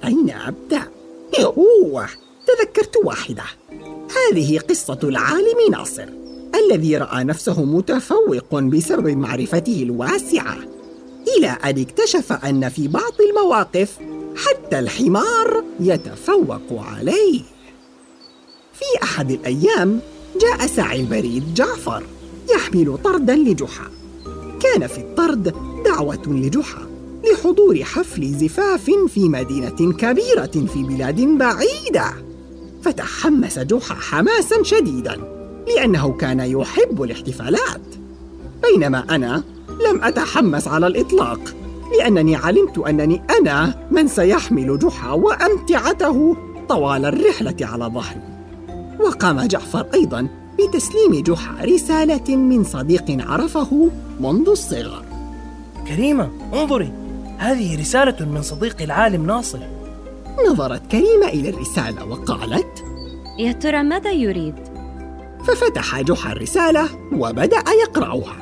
أين أبدأ؟ أوه، تذكرت واحدة. هذه قصة العالم ناصر الذي رأى نفسه متفوق بسبب معرفته الواسعة، إلى أن اكتشف أن في بعض المواقف حتى الحمار يتفوق عليه. في أحد الأيام جاء ساعي البريد جعفر يحمل طردا لجحا. كان في الطرد دعوة لجحا لحضور حفل زفاف في مدينة كبيرة في بلاد بعيدة، فتحمس جحا حماساً شديداً لأنه كان يحب الاحتفالات، بينما أنا لم أتحمس على الإطلاق، لأنني علمت أنني أنا من سيحمل جحا وأمتعته طوال الرحلة على ظهري. وقام جعفر أيضاً بتسليم جحا رسالة من صديق عرفه منذ الصغر. كريمة، انظري، هذه رسالة من صديق العالم ناصر. نظرت كريمة إلى الرسالة وقالت: يا ترى ماذا يريد؟ ففتح جحا الرسالة وبدأ يقرأها.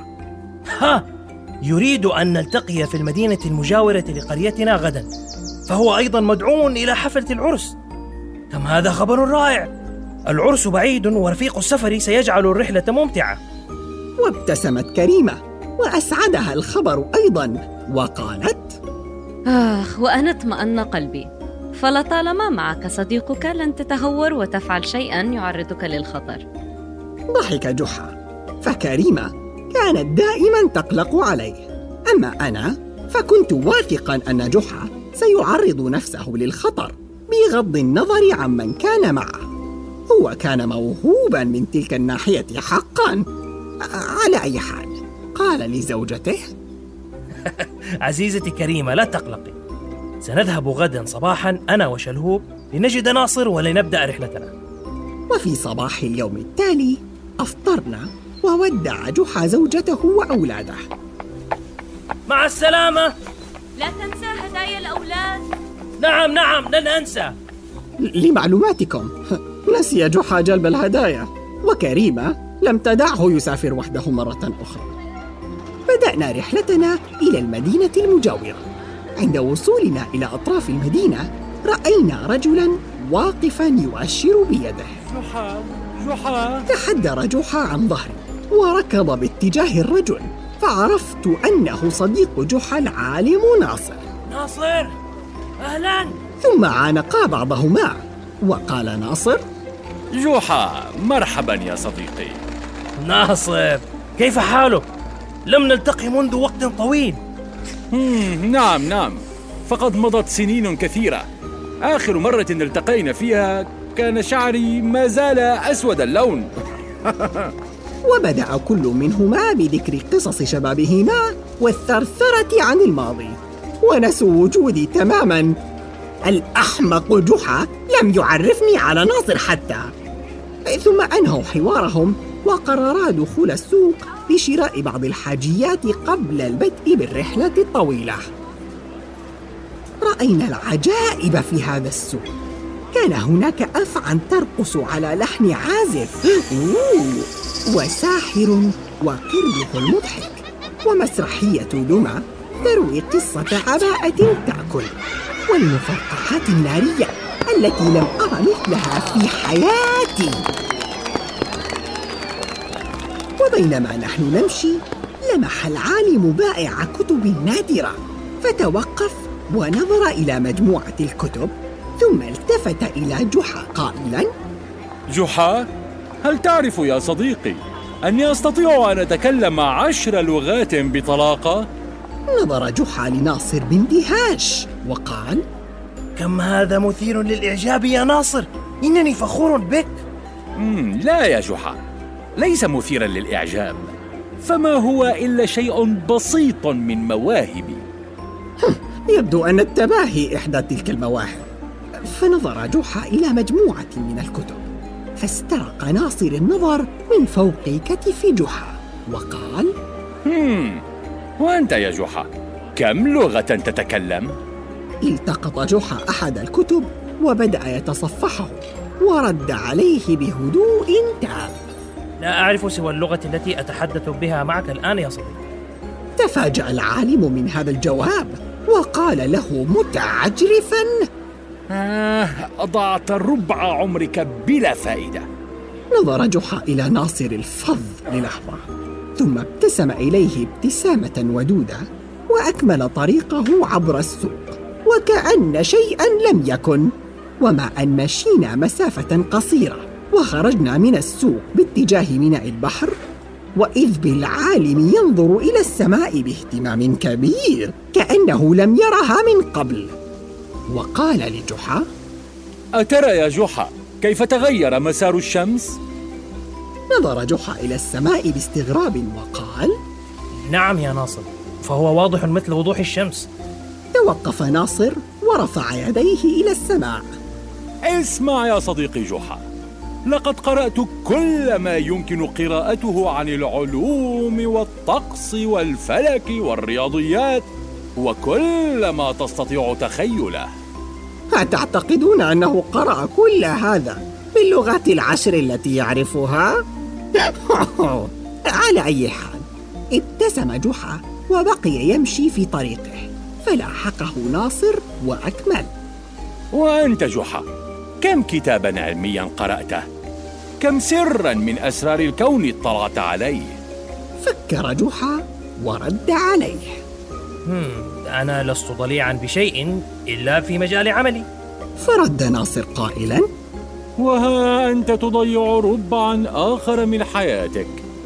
يريد أن نلتقي في المدينة المجاورة لقريتنا غدا، فهو أيضا مدعو إلى حفلة العرس. كم هذا خبر رائع! العرس بعيد ورفيق السفر سيجعل الرحلة ممتعة. وابتسمت كريمة وأسعدها الخبر أيضا وقالت: وأنا اطمأن قلبي، فلطالما معك صديقك لن تتهور وتفعل شيئا يعرضك للخطر. ضحك جحا، فكريمة كانت دائما تقلق عليه، أما أنا فكنت واثقا أن جحا سيعرض نفسه للخطر بغض النظر عمن كان معه. هو كان موهوبا من تلك الناحية حقا. على أي حال، قال لزوجته: عزيزتي كريمة، لا تقلقي، سنذهب غدا صباحا أنا وشلهوب لنجد ناصر ولنبدأ رحلتنا. وفي صباح اليوم التالي أفطرنا، وودع جحا زوجته وأولاده. مع السلامة. لا تنسى هدايا الأولاد. نعم لن أنسى. لمعلوماتكم، نسي جحا جلب الهدايا، وكريمة لم تدعه يسافر وحده مرة أخرى. بدأنا رحلتنا إلى المدينة المجاورة. عند وصولنا إلى أطراف المدينة رأينا رجلاً واقفاً يؤشر بيده. جحا. تحدر جحا عن ظهري وركض باتجاه الرجل، فعرفت أنه صديق جحا العالم ناصر. ناصر، أهلاً. ثم عانقا بعضهما، وقال ناصر: جحا، مرحباً يا صديقي. ناصر، كيف حالك؟ لم نلتقي منذ وقت طويل. نعم، فقد مضت سنين كثيرة. آخر مرة التقينا فيها كان شعري ما زال أسود اللون. وبدأ كل منهما بذكر قصص شبابهما والثرثرة عن الماضي، ونسوا وجودي تماماً. الأحمق جحا لم يعرفني على ناصر حتى. ثم أنهوا حوارهم وقررا دخول السوق لشراء بعض الحاجيات قبل البدء بالرحلة الطويلة. رأينا العجائب في هذا السوق. كان هناك أفعى ترقص على لحن عازف، وساحر وقرده المضحك، ومسرحية دمى تروي قصة عباءة تأكل، والمفرقعات النارية التي لم أرى مثلها في حياتي. وبينما نحن نمشي لمح العالم بائع كتب نادرة، فتوقف ونظر إلى مجموعة الكتب، ثم التفت إلى جحا قائلاً: جحا، هل تعرف يا صديقي أني أستطيع أن أتكلم 10 لغات بطلاقة؟ نظر جحا لناصر باندهاش وقال: كم هذا مثير للإعجاب يا ناصر، إنني فخور بك. لا يا جحا، ليس مثيرا للإعجاب، فما هو إلا شيء بسيط من مواهبي. يبدو أن التباهي إحدى تلك المواهب. فنظر جحا إلى مجموعة من الكتب، فاسترق ناصر النظر من فوق كتف جحا وقال: وأنت يا جحا، كم لغة تتكلم؟ التقط جحا أحد الكتب وبدأ يتصفحه، ورد عليه بهدوء تام: لا أعرف سوى اللغة التي أتحدث بها معك الآن يا صديقي. تفاجأ العالم من هذا الجواب وقال له متعجرفاً: أضعت ربع عمرك بلا فائدة. نظر جحا إلى ناصر الفظ للحظة، ثم ابتسم إليه ابتسامة ودودة، وأكمل طريقه عبر السوق وكأن شيئا لم يكن. ومع أن مشينا مسافة قصيرة وخرجنا من السوق باتجاه ميناء البحر، وإذ بالعالم ينظر إلى السماء باهتمام كبير كأنه لم يرها من قبل، وقال لجحا: أترى يا جحا كيف تغير مسار الشمس؟ نظر جحا إلى السماء باستغراب وقال: نعم يا ناصر، فهو واضح مثل وضوح الشمس. توقف ناصر ورفع يديه إلى السماء. اسمع يا صديقي جحا، لقد قرأت كل ما يمكن قراءته عن العلوم والطقس والفلك والرياضيات، وكل ما تستطيع تخيله. أتعتقدون أنه قرأ كل هذا باللغات العشر التي يعرفها؟ على أي حال، ابتسم جحا وبقي يمشي في طريقه، فلاحقه ناصر وأكمل: وأنت جحا، كم كتاباً علمياً قرأته؟ كم سراً من أسرار الكون اطلعت عليه؟ فكر جحا ورد عليه: أنا لست ضليعاً بشيء إلا في مجال عملي. فرد ناصر قائلاً: وها أنت تضيع ربعاً آخر من حياتك.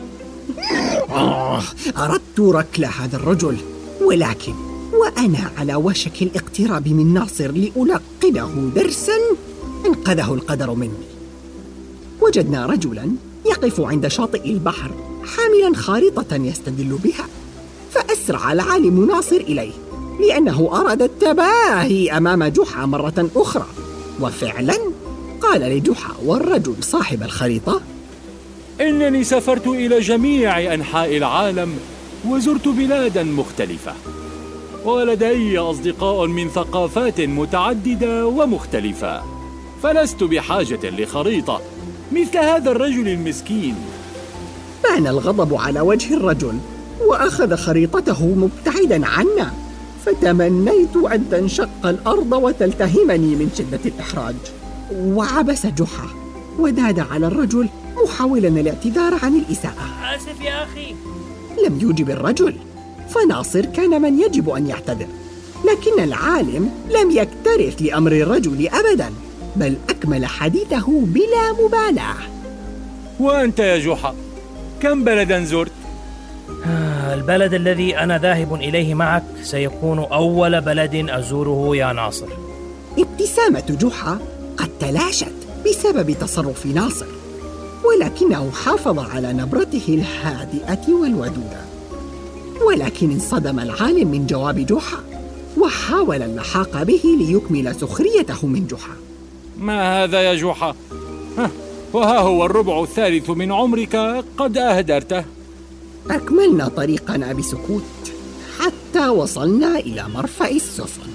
أردت ركل هذا الرجل، ولكن وأنا على وشك الاقتراب من ناصر لألقنه درساً انقذه القدر مني. وجدنا رجلاً يقف عند شاطئ البحر حاملاً خارطة يستدل بها، فأسرع العالم ناصر إليه لأنه أراد التباهي أمام جحا مرة أخرى. وفعلاً قال لجحا والرجل صاحب الخريطة: إنني سافرت إلى جميع أنحاء العالم وزرت بلاداً مختلفة، ولدي أصدقاء من ثقافات متعددة ومختلفة، فلست بحاجة لخريطة مثل هذا الرجل المسكين. بان الغضب على وجه الرجل، وأخذ خريطته مبتعداً عنا، فتمنيت أن تنشق الأرض وتلتهمني من شدة الإحراج. وعبس جحا وداد على الرجل محاولاً الاعتذار عن الإساءة. آسف يا أخي. لم يجب الرجل، فناصر كان من يجب أن يعتذر، لكن العالم لم يكترث لأمر الرجل أبداً، بل أكمل حديثه بلا مبالاة. وأنت يا جحا، كم بلداً زرت؟ البلد الذي أنا ذاهب إليه معك سيكون أول بلد أزوره يا ناصر. ابتسامة جحا قد تلاشت بسبب تصرف ناصر، ولكنه حافظ على نبرته الهادئة والودودة. ولكن انصدم العالم من جواب جحا، وحاول اللحاق به ليكمل سخريته من جحا. ما هذا يا جحا؟ وها هو الربع الثالث من عمرك قد أهدرته. أكملنا طريقنا بسكوت حتى وصلنا إلى مرفأ السفن.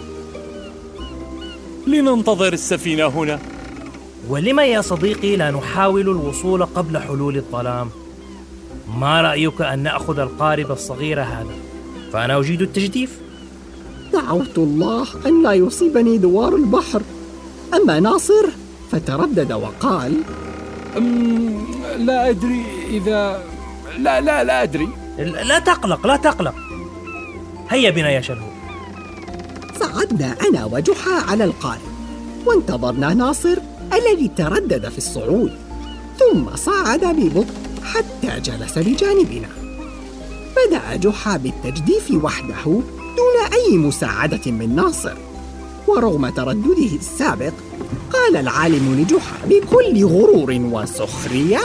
لننتظر السفينة هنا. ولما يا صديقي لا نحاول الوصول قبل حلول الظلام؟ ما رأيك أن نأخذ القارب الصغير هذا؟ فأنا أجيد التجديف. دعوت الله أن لا يصيبني دوار البحر. أما ناصر فتردد وقال: لا أدري إذا... لا أدري. لا تقلق. هيا بنا يا شلهو. صعدنا أنا وجحا على القارب، وانتظرنا ناصر الذي تردد في الصعود، ثم صعد ببطء حتى جلس بجانبنا. بدأ جحا بالتجديف وحده دون أي مساعدة من ناصر، ورغم تردده السابق قال العالم لجحا بكل غرور وسخرية: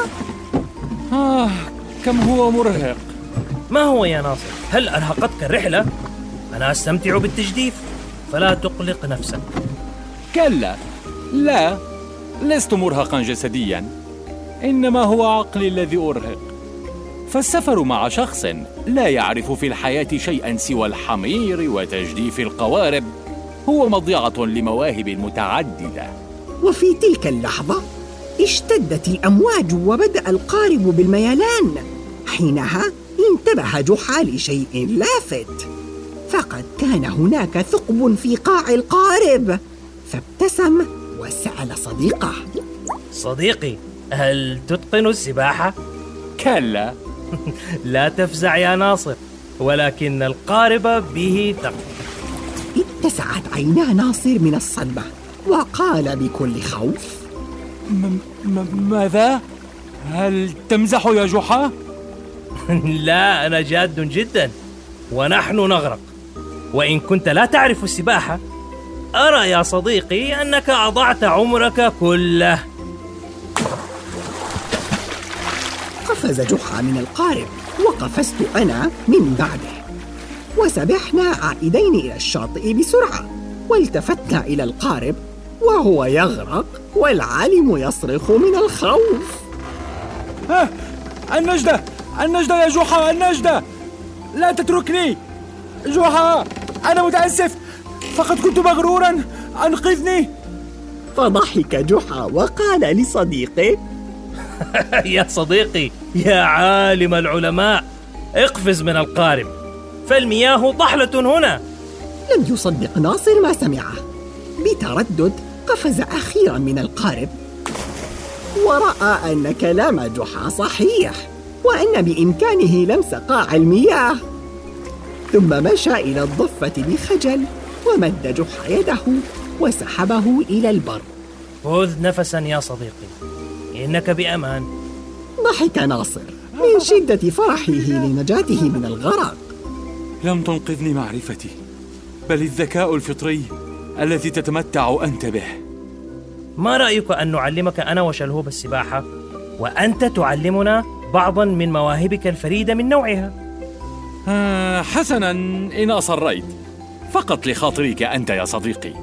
كم هو مرهق. ما هو يا ناصر؟ هل أرهقتك الرحلة؟ أنا أستمتع بالتجديف، فلا تقلق نفسك. كلا، لا، لست مرهقا جسديا، إنما هو عقلي الذي أرهق. فالسفر مع شخص لا يعرف في الحياة شيئا سوى الحمير وتجديف القوارب هو مضيعة لمواهب متعددة. وفي تلك اللحظة اشتدت الأمواج وبدأ القارب بالميلان. حينها انتبه جحا لشيء لافت، فقد كان هناك ثقب في قاع القارب، فابتسم وسأل صديقه: صديقي، هل تتقن السباحة؟ كلا. لا تفزع يا ناصر، ولكن القارب به ثقل. اتسعت عينا ناصر من الصدمة وقال بكل خوف: ماذا؟ هل تمزح يا جحا؟ لا، أنا جاد جدا، ونحن نغرق. وإن كنت لا تعرف السباحة، أرى يا صديقي أنك أضعت عمرك كله. قفز جحا من القارب وقفزت أنا من بعده، وسبحنا عائدين إلى الشاطئ بسرعة، والتفتنا إلى القارب وهو يغرق والعالم يصرخ من الخوف: النجدة يا جحا، النجدة! لا تتركني جحا، أنا متأسف، فقد كنت مغرورا، أنقذني. فضحك جحا وقال لصديقه: يا صديقي، يا عالم العلماء، اقفز من القارب، فالمياه ضحلة هنا. لم يصدق ناصر ما سمعه. بتردد قفز أخيرا من القارب، ورأى أن كلام جحا صحيح، وأن بإمكانه لمس قاع المياه. ثم مشى إلى الضفة بخجل، ومد جحا يده وسحبه إلى البر. خذ نفسا يا صديقي، إنك بأمان. ضحك ناصر من شدة فرحه لنجاته من الغرق. لم تنقذني معرفتي، بل الذكاء الفطري الذي تتمتع أنت به. ما رأيك أن نعلمك أنا وشلهوب السباحة، وأنت تعلمنا بعضا من مواهبك الفريدة من نوعها؟ حسنا، إن أصريت، فقط لخاطرك أنت يا صديقي.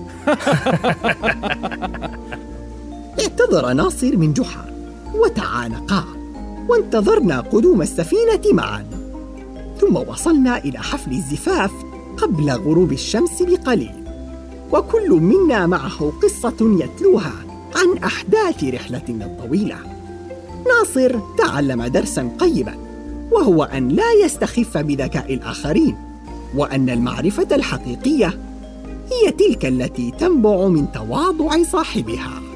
اعتذر ناصر من جحا وتعانقا، وانتظرنا قدوم السفينة معا. ثم وصلنا إلى حفل الزفاف قبل غروب الشمس بقليل، وكل منا معه قصة يتلوها عن أحداث رحلتنا الطويلة. ناصر تعلم درسا قيما، وهو أن لا يستخف بذكاء الآخرين، وأن المعرفة الحقيقية هي تلك التي تنبع من تواضع صاحبها.